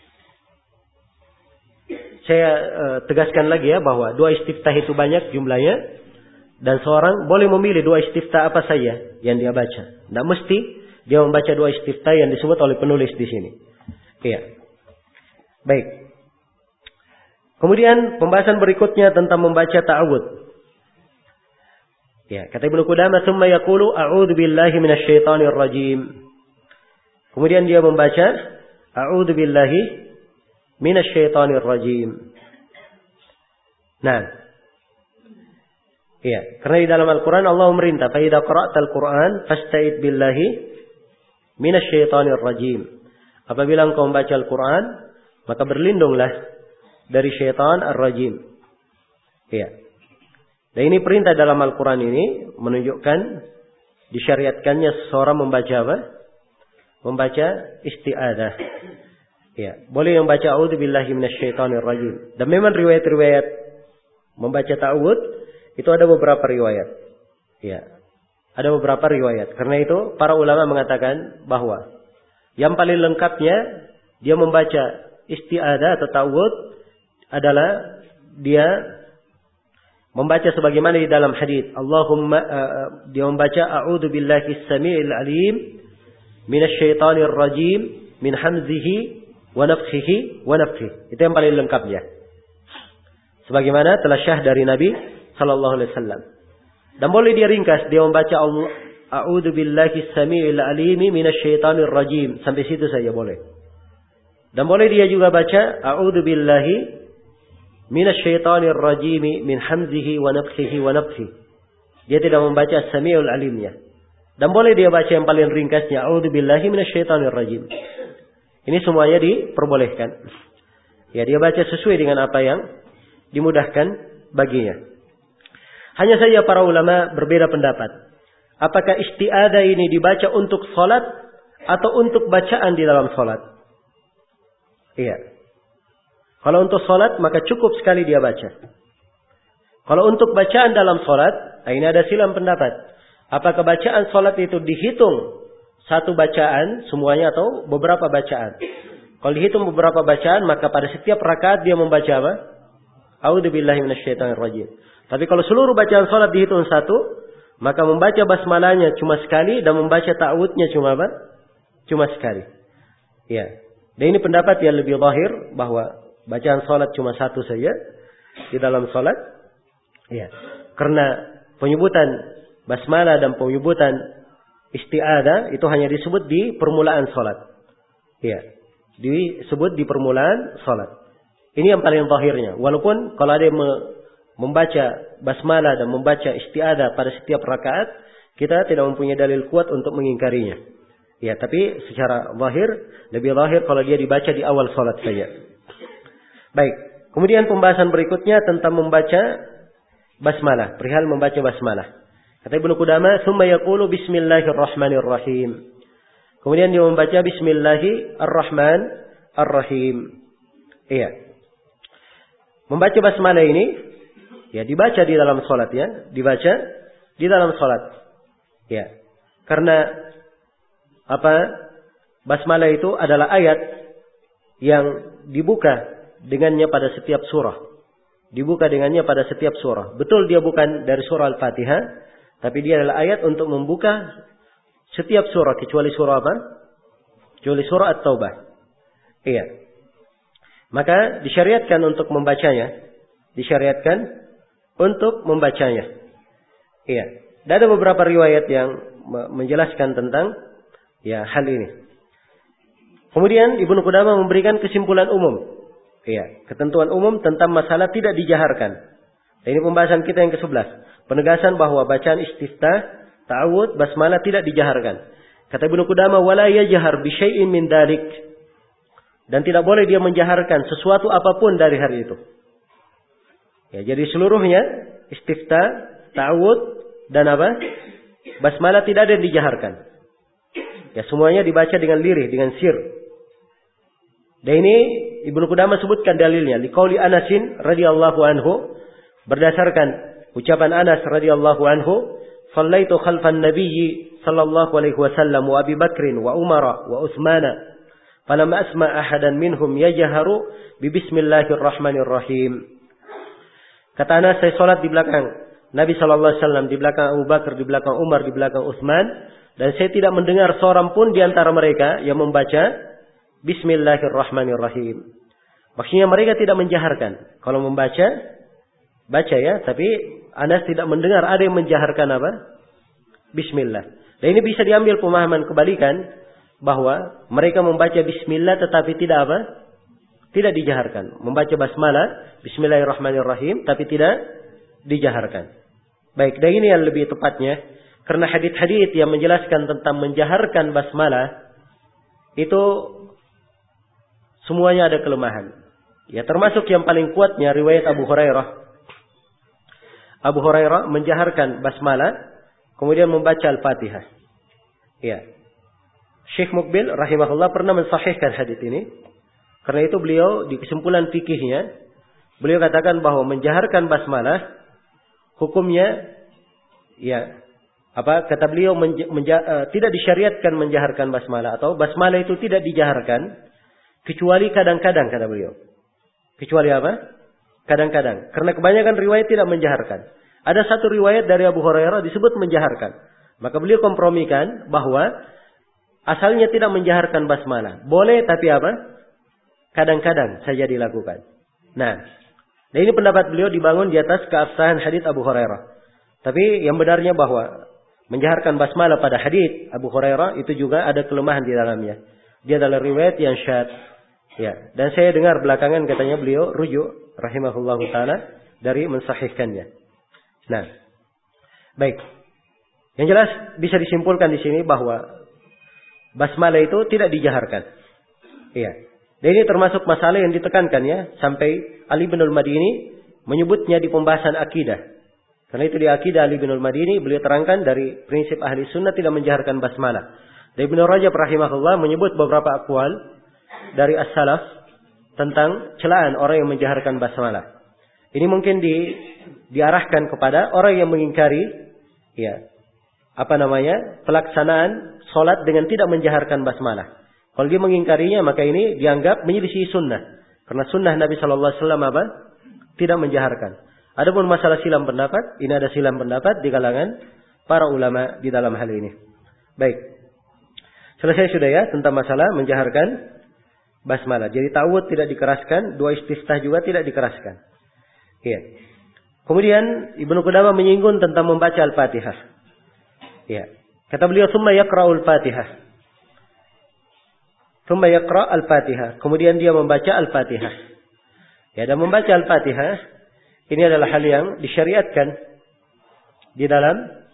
saya tegaskan lagi ya bahwa doa istiftah itu banyak jumlahnya dan seorang boleh memilih doa istiftah apa saja yang dia baca. Tidak mesti dia membaca doa istiftah yang disebut oleh penulis di sini. Iya. Baik. Kemudian pembahasan berikutnya tentang membaca ta'awudz. Ya, kata Ibnu Qudamah, "Tsumma yaqulu a'udzu billahi minasyaitonir rajim." Kemudian dia membaca a'udzu billahi minasyaitonir rajim. Nah, iya, karena di dalam Al-Qur'an Allah memerintah, "Fa idza qara'tal Qur'an fasta'id billahi minasyaitonir rajim." Apabila engkau membaca Al-Qur'an, maka berlindunglah dari syaitan ar-rajim. Iya. Dan ini perintah dalam Al-Qur'an ini menunjukkan disyariatkannya seseorang membaca apa? Membaca isti'adzah. Ya, boleh membaca a'udzubillahi minasyaitonir rajim. Dan memang riwayat-riwayat membaca ta'awudz itu ada beberapa riwayat. Ya. Ada beberapa riwayat. Karena itu para ulama mengatakan bahwa yang paling lengkapnya dia membaca isti'adzah atau ta'awudz adalah dia membaca sebagaimana di dalam hadis. Allahumma dia membaca a'udzubillahi as-sami'il 'alim minasyaitonir rajim min hamzihi wa nafthihi wa nafthihi. Itu yang paling lengkapnya. Sebagaimana telah syah dari Nabi sallallahu alaihi wasallam. Dan boleh dia ringkas, dia membaca a'udzubillahi as-sami'il 'alim minasyaitonir rajim. Sampai situ saja boleh. Dan boleh dia juga baca a'udzubillahi minasyaitonir rajim min hamzihi wa nafthihi wa nafthihi. Dia tidak membaca as-sami'ul 'alimnya. Dan boleh dia baca yang paling ringkasnya a'udzubillahi minasyaitonir rajim. Ini semuanya diperbolehkan. Ya, dia baca sesuai dengan apa yang dimudahkan baginya. Hanya saja para ulama berbeda pendapat. Apakah isti'adzah ini dibaca untuk salat atau untuk bacaan di dalam salat? Iya. Kalau untuk salat maka cukup sekali dia baca. Kalau untuk bacaan dalam salat, ini ada silang pendapat. Apakah bacaan salat itu dihitung satu bacaan semuanya atau beberapa bacaan? Kalau dihitung beberapa bacaan maka pada setiap rakaat dia membaca apa? A'udzubillahi minasyaitonir rajim. Tapi kalau seluruh bacaan salat dihitung satu, maka membaca basmalahnya cuma sekali dan membaca ta'awudznya cuma apa? Cuma sekali. Ya. Dan ini pendapat yang lebih zahir bahwa bacaan salat cuma satu saja di dalam salat. Ya. Karena penyebutan basmalah dan penyebutan isti'adzah itu hanya disebut di permulaan salat. Ya. Disebut di permulaan salat. Ini yang paling zahirnya. Walaupun kalau ada yang membaca basmalah dan membaca isti'adzah pada setiap rakaat, kita tidak mempunyai dalil kuat untuk mengingkarinya. Ya, tapi secara zahir, lebih zahir kalau dia dibaca di awal salat saja. Baik. Kemudian pembahasan berikutnya tentang membaca basmalah, perihal membaca basmalah. Kata Ibnu Qudamah, "Tsumma yaqulu bismillahirrahmanirrahim." Kemudian dia membaca bismillahirrahmanirrahim. Iya. Membaca basmalah ini ya dibaca di dalam salat ya, dibaca di dalam salat. Ya. Karena apa? Basmalah itu adalah ayat yang dibuka dengannya pada setiap surah. Dibuka dengannya pada setiap surah. Betul dia bukan dari surah Al-Fatihah, tapi dia adalah ayat untuk membuka setiap surah kecuali surah apa? Kecuali surah At-Taubah. Iya. Maka disyariatkan untuk membacanya. Disyariatkan untuk membacanya. Iya. Dan ada beberapa riwayat yang menjelaskan tentang ya hal ini. Kemudian Ibnu Qudamah memberikan kesimpulan umum. Iya, ketentuan umum tentang masalah tidak dijaharkan. Dan ini pembahasan kita yang ke-11. Penegasan bahwa bacaan istiftah, ta'awudz, basmalah tidak dijaharkan. Kata Ibnu Qudamah, wala yajhar bi syai'in min dzalik. Dan tidak boleh dia menjaharkan sesuatu apapun dari hari itu. Ya, jadi seluruhnya istiftah, ta'awudz dan apa? Basmalah tidak ada yang dijaharkan. Ya, semuanya dibaca dengan lirih, dengan sir. Dan ini Ibnu Qudamah sebutkan dalilnya. Liqauli Anasin radhiyallahu anhu. Berdasarkan ucapan Anas radhiyallahu anhu, "Shallaitu khalfan nabiyyi sallallahu alaihi wasallam wa Abi Bakrin wa Umar wa Utsman, falam asma' ahadan minhum yajharu bi bismillahirrahmanirrahim." Kata Anas, saya salat di belakang Nabi sallallahu alaihi wasallam, di belakang Abu Bakar, di belakang Umar, di belakang Utsman, dan saya tidak mendengar seorang pun di antara mereka yang membaca bismillahirrahmanirrahim. Maksudnya mereka tidak menjaharkan. Kalau membaca, baca ya, tapi Anas tidak mendengar ada yang menjaharkan apa? Bismillah. Dan ini bisa diambil pemahaman kebalikan, bahwa mereka membaca bismillah tetapi tidak apa? Tidak dijaharkan. Membaca basmalah, bismillahirrahmanirrahim, tapi tidak dijaharkan. Baik, dan ini yang lebih tepatnya. Karena hadits-hadits yang menjelaskan tentang menjaharkan basmalah, itu semuanya ada kelemahan. Ya, termasuk yang paling kuatnya riwayat Abu Hurairah. Abu Hurairah menjaharkan basmalah, kemudian membaca Al-Fatihah. Ya. Syekh Muqbil rahimahullah pernah mensahihkan hadis ini. Karena itu beliau di kesimpulan fikihnya, beliau katakan bahwa menjaharkan basmalah hukumnya, ya, kata beliau tidak disyariatkan menjaharkan basmalah, atau basmalah itu tidak dijaharkan kecuali kadang-kadang, kata beliau. Kecuali apa? Kadang-kadang. Karena kebanyakan riwayat tidak menjaharkan. Ada satu riwayat dari Abu Hurairah disebut menjaharkan. Maka beliau kompromikan bahwa asalnya tidak menjaharkan basmalah. Boleh, tapi apa? Kadang-kadang saja dilakukan. Nah, dan ini pendapat beliau dibangun di atas keabsahan hadits Abu Hurairah. Tapi yang benarnya bahwa menjaharkan basmalah pada hadits Abu Hurairah itu juga ada kelemahan di dalamnya. Dia adalah riwayat yang syadz. Ya, dan saya dengar belakangan katanya beliau rujuk rahimahullahu taala dari mensahihkannya. Nah, baik. Yang jelas bisa disimpulkan di sini bahwa basmalah itu tidak dijaharkan. Iya. Dan ini termasuk masalah yang ditekankan ya, sampai Ali bin al-Madini menyebutnya di pembahasan akidah. Karena itu di akidah Ali bin al-Madini beliau terangkan dari prinsip ahli sunnah tidak menjaharkan basmalah. Dan Ibnu Rajab rahimahullah menyebut beberapa aqwal dari as-salaf tentang celaan orang yang menjaharkan basmalah. Ini mungkin diarahkan kepada orang yang mengingkari ya, pelaksanaan salat dengan tidak menjaharkan basmalah. Kalau dia mengingkarinya, maka ini dianggap menyelisih sunnah. Karena sunnah Nabi sallallahu alaihi wasallam tidak menjaharkan. Adapun masalah silam pendapat, ini ada silam pendapat di kalangan para ulama di dalam hal ini. Baik. Selesai sudah ya tentang masalah menjaharkan basmalah. Jadi ta'awudz tidak dikeraskan, doa istiftah juga tidak dikeraskan. Iya. Kemudian Ibnu Qudamah menyinggung tentang membaca Al-Fatihah. Iya. Kata beliau, "Tsumma yaqra'ul Fatihah." Tsumma yaqra' Al-Fatihah. Kemudian dia membaca Al-Fatihah. Ya, dan membaca Al-Fatihah ini adalah hal yang disyariatkan di dalam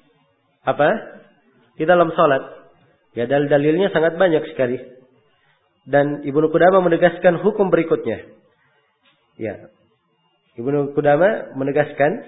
Di dalam salat. Ya, dalil-dalilnya sangat banyak sekali. Dan Ibnu Qudamah menegaskan hukum berikutnya. Ya. Ibnu Qudamah menegaskan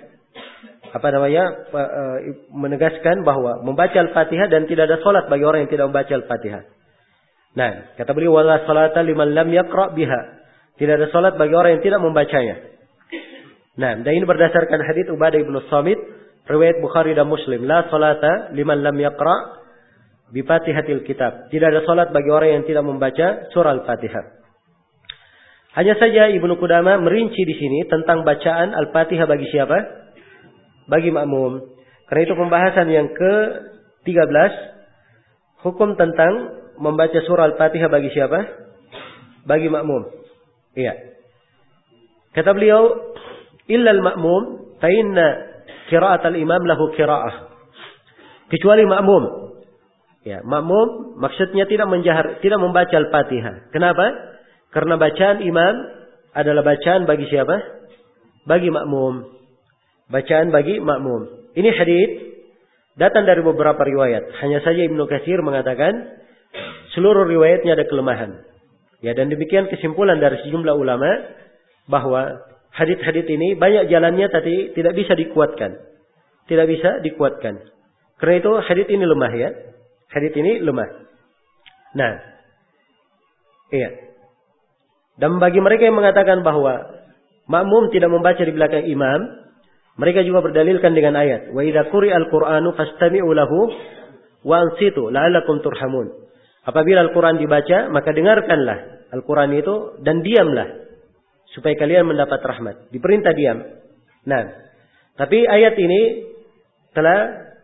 menegaskan bahwa membaca Al-Fatihah dan tidak ada salat bagi orang yang tidak membaca Al-Fatihah. Nah, kata beliau, wala salata liman lam yaqra biha. Tidak ada salat bagi orang yang tidak membacanya. Nah, dan ini berdasarkan hadits Ubadah bin Samit, riwayat Bukhari dan Muslim, la salata liman lam yaqra bi Fatihatil Kitab. Tidak ada salat bagi orang yang tidak membaca surah Al-Fatihah. Hanya saja Ibnu Qudamah merinci di sini tentang bacaan Al-Fatihah bagi siapa? Bagi makmum. Karena itu pembahasan yang ke-13, hukum tentang membaca surah Al-Fatihah bagi siapa? Bagi makmum. Iya. Kata beliau, illa al-ma'mum fa inna qira'at al-imam lahu qira'ah. Kecuali makmum. Ya, makmum maksudnya tidak membaca Al-Fatihah. Kenapa? Karena bacaan imam adalah bacaan bagi siapa? Bagi makmum. Bacaan bagi makmum. Ini hadits datang dari beberapa riwayat. Hanya saja Ibnu Katsir mengatakan seluruh riwayatnya ada kelemahan. Ya, dan demikian kesimpulan dari sejumlah ulama bahwa hadits-hadits ini banyak jalannya tapi tidak bisa dikuatkan. Tidak bisa dikuatkan. Karena itu hadits ini lemah ya. Hadits ini lemah. Nah, iya. Dan bagi mereka yang mengatakan bahwa makmum tidak membaca di belakang imam, Mereka juga berdalilkan dengan ayat, wa idza quri'al Qur'anu fastami'u lahu wa ansitu la'allakum turhamun. Apabila Al-Qur'an dibaca, maka dengarkanlah Al-Qur'an itu dan diamlah supaya kalian mendapat rahmat. Diperintah diam. Nah, tapi ayat ini telah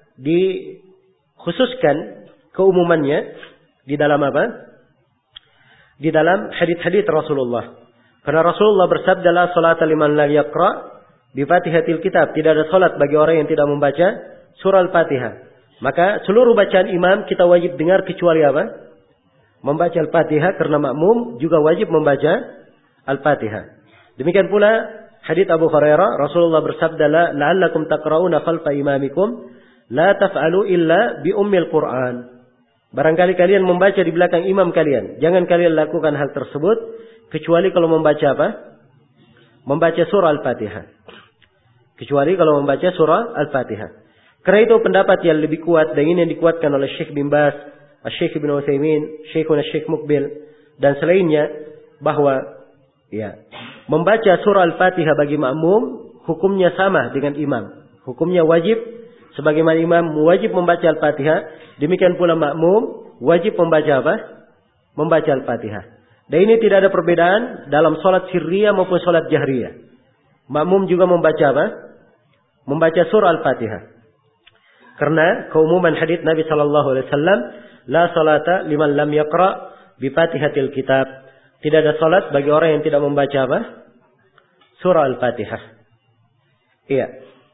dikhususkan keumumannya di dalam apa? Di dalam hadits-hadits Rasulullah. Karena Rasulullah bersabda, la salata liman la yaqra bi Fatihatil Kitab. Tidak ada salat bagi orang yang tidak membaca surah Al-Fatihah. Maka seluruh bacaan imam kita wajib dengar kecuali apa? Membaca Al-Fatihah, karena makmum juga wajib membaca Al-Fatihah. Demikian pula hadits Abu Hurairah, Rasulullah bersabda, la'allakum taqra'una khalfa imamikum la taf'alu illa bi ummil Qur'an. Barangkali kalian membaca di belakang imam kalian. Jangan kalian lakukan hal tersebut kecuali kalau membaca apa? Membaca surah Al-Fatihah. Kecuali kalau membaca surah Al-Fatihah. Karena itu pendapat yang lebih kuat dan ini yang dikuatkan oleh Syekh bin Baz, Syekh Ibn Utsaimin, Syekh Mukbil dan selainnya, bahwa ya, membaca surah Al-Fatihah bagi makmum hukumnya sama dengan imam. Hukumnya wajib, sebagaimana imam wajib membaca Al-Fatihah, demikian pula makmum wajib membaca apa? Membaca Al-Fatihah. Dan ini tidak ada perbedaan dalam salat sirriyah maupun salat jahriyah. Makmum juga membaca apa? Membaca surah Al-Fatihah. Karena keumuman hadits Nabi sallallahu alaihi wasallam, la salata liman lam yaqra bi Fatihatil Kitab. Tidak ada salat bagi orang yang tidak membaca apa? Surah Al-Fatihah. Iya.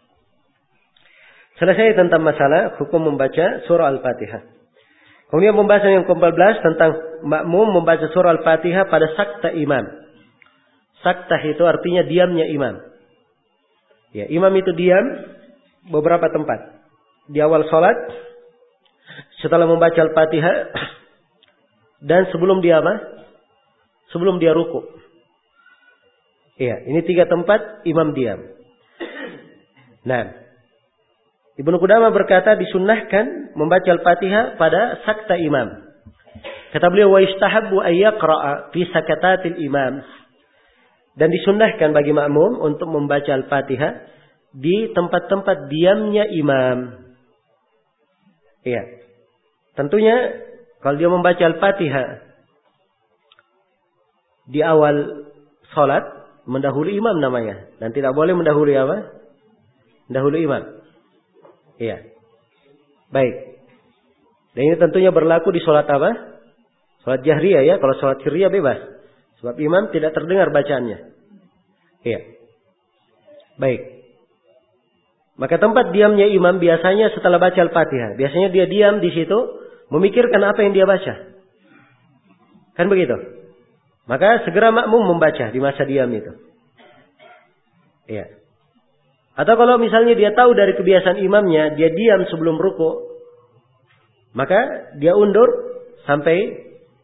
Selesai tentang masalah hukum membaca surah Al-Fatihah. Kemudian pembahasan yang ke-14 tentang makmum membaca surah Al-Fatihah pada sakta imam. Saktah itu artinya diamnya imam. Ya, imam itu diam beberapa tempat. Di awal salat, setelah membaca Al-Fatihah, dan sebelum dia apa? Sebelum dia ruku. Iya, ini 3 tempat imam diam. Nah, Ibnu Qudamah berkata disunnahkan membaca Al-Fatihah pada sakta imam. Kata beliau, wa istahabbu ay yaqra'a fi sakatatil imam. Dan disunnahkan bagi makmum untuk membaca Al-Fatihah di tempat-tempat diamnya imam. Iya. Tentunya kalau dia membaca Al-Fatihah di awal salat, mendahului imam namanya. Dan tidak boleh mendahului apa? Mendahului imam. Iya. Baik. Dan ini tentunya berlaku di salat apa? Salat jahriyah ya. Kalau salat sirriyah bebas. Sebab imam tidak terdengar bacaannya. Iya. Baik. Maka tempat diamnya imam biasanya setelah baca Al-Fatihah. Biasanya dia diam di situ, memikirkan apa yang dia baca. Kan begitu? Maka segera makmum membaca di masa diam itu. Iya. Atau kalau misalnya dia tahu dari kebiasaan imamnya, dia diam sebelum ruku, maka dia undur sampai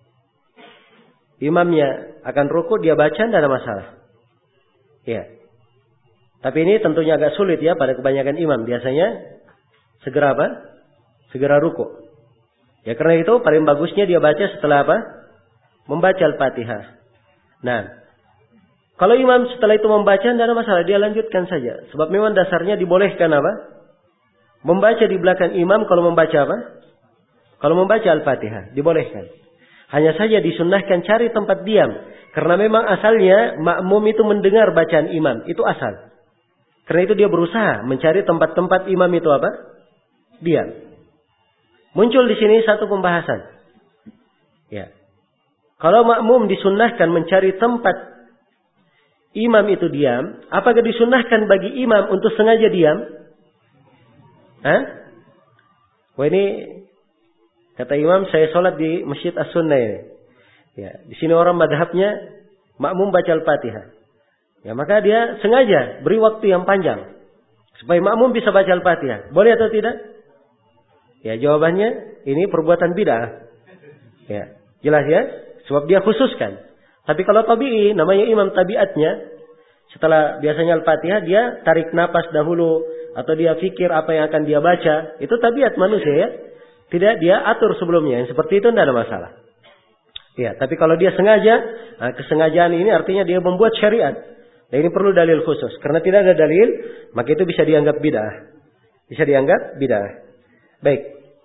imamnya akan ruku, dia baca, tidak ada masalah. Iya. Tapi ini tentunya agak sulit ya pada kebanyakan imam. Biasanya segera apa? Segera ruku. Ya karena itu paling bagusnya dia baca setelah apa? Membaca Al-Fatihah. Nah, kalau imam setelah itu membaca tidak ada masalah, dia lanjutkan saja. Sebab memang dasarnya dibolehkan apa? Membaca di belakang imam kalau membaca apa? Kalau membaca Al-Fatihah, dibolehkan. Hanya saja disunnahkan cari tempat diam. Karena memang asalnya makmum itu mendengar bacaan imam. Itu asal. Karena itu dia berusaha mencari tempat-tempat imam itu apa? Diam. Muncul di sini satu pembahasan. Ya. Kalau makmum disunnahkan mencari tempat imam itu diam, apakah disunnahkan bagi imam untuk sengaja diam? Hah? Wah ini kata imam, saya sholat di Masjid As-Sunnah ini. Ya, di sini orang madhabnya makmum baca Al-Fatihah. Ya, maka dia sengaja beri waktu yang panjang supaya makmum bisa baca Al-Fatihah. Boleh atau tidak? Ya, jawabannya ini perbuatan bid'ah. Ya, jelas ya? Sebab dia khususkan. Tapi kalau tabi'i, namanya imam tabiatnya, setelah biasanya Al-Fatihah dia tarik napas dahulu atau dia fikir apa yang akan dia baca. Itu tabiat manusia ya. Tidak dia atur sebelumnya. Yang seperti itu tidak ada masalah. Ya, tapi kalau dia sengaja, kesengajaan ini artinya dia membuat syariat. Dan ini perlu dalil khusus. Karena tidak ada dalil, maka itu bisa dianggap bid'ah. Bisa dianggap bid'ah. Baik.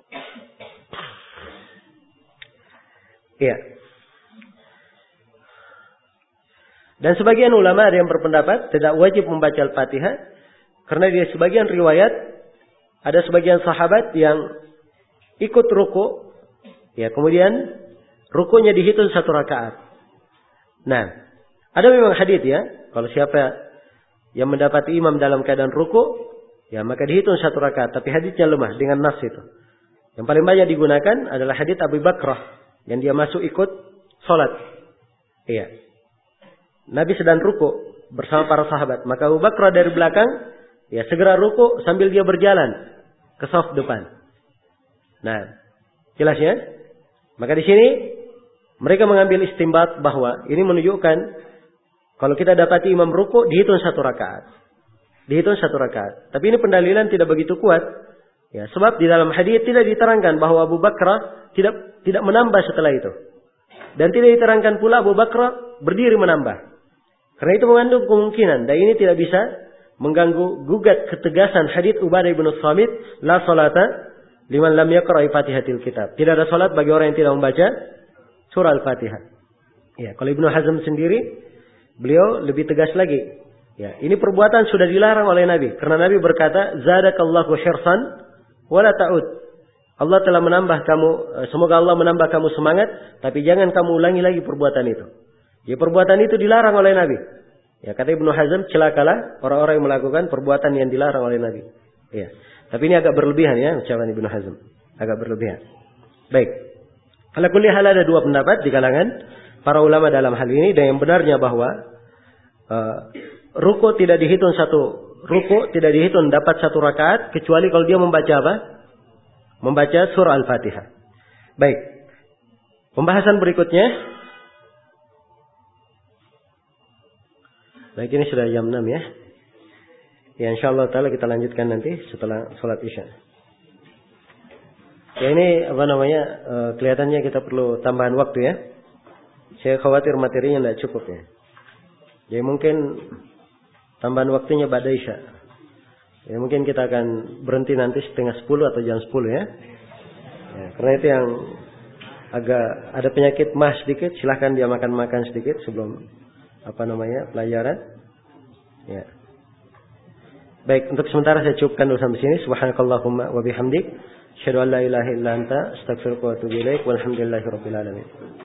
Iya. Dan sebagian ulama ada yang berpendapat tidak wajib membaca Al-Fatihah. Karena di sebagian riwayat, ada sebagian sahabat yang ikut ruku. Ya, kemudian rukunya dihitung 1 rakaat. Nah, ada memang hadits ya. Kalau siapa yang mendapati imam dalam keadaan ruku, ya maka dihitung 1 rakaat. Tapi haditsnya lemah dengan nas itu. Yang paling banyak digunakan adalah hadits Abu Bakrah yang dia masuk ikut sholat. Iya. Nabi sedang ruku bersama para sahabat. Maka Abu Bakrah dari belakang, ya segera ruku sambil dia berjalan ke shaf depan. Nah, jelas ya? Maka di sini mereka mengambil istimbat bahwa ini menunjukkan kalau kita dapati imam ruku dihitung 1 rakaat. Dihitung 1 rakaat. Tapi ini pendalilan tidak begitu kuat. Ya, sebab di dalam hadis tidak diterangkan bahwa Abu Bakrah tidak menambah setelah itu. Dan tidak diterangkan pula Abu Bakrah berdiri menambah. Karena itu mengandung kemungkinan. Dan ini tidak bisa mengganggu gugat ketegasan hadis Ubadah bin Samit. La salata liman lam yaqra'i fatihatil kitab. Tidak ada salat bagi orang yang tidak membaca surah Al-Fatihah. Ya, kalau Ibnu Hazm sendiri, beliau lebih tegas lagi. Ya, ini perbuatan sudah dilarang oleh Nabi. Karena Nabi berkata, Zadakallahu hirsan wala ta'ud. Allah telah menambah kamu, semoga Allah menambah kamu semangat, tapi jangan kamu ulangi lagi perbuatan itu. Ya, perbuatan itu dilarang oleh Nabi. Ya, kata Ibnu Hazm, celakalah orang-orang yang melakukan perbuatan yang dilarang oleh Nabi. Ya. Tapi ini agak berlebihan ya, ucapan Ibnu Hazm. Agak berlebihan. Baik. Ala kulli hal ada 2 pendapat di kalangan para ulama dalam hal ini. Dan yang benarnya bahwa ruku tidak dihitung dapat 1 rakaat kecuali kalau dia membaca apa? Membaca surah Al-Fatihah. Baik. Pembahasan berikutnya. Baik, ini sudah jam 6 ya. Ya, insyaallah taala kita lanjutkan nanti setelah salat Isya. Ya, ini kelihatannya kita perlu tambahan waktu ya. Saya khawatir materinya tidak cukup ya. Jadi mungkin tambahan waktunya ba'da Isya. Ya, mungkin kita akan berhenti nanti 9:30 atau jam 10 ya. Ya, karena itu yang agak ada penyakit mah sedikit, silahkan dia makan sedikit sebelum pelajaran. Ya. Baik, untuk sementara saya cukupkan dulu sampai sini. Subhanakallahumma wa bihamdik, asyhadu an la ilaha illa anta, astaghfiruka wa atubu ilaik. Walhamdulillahirabbil alamin.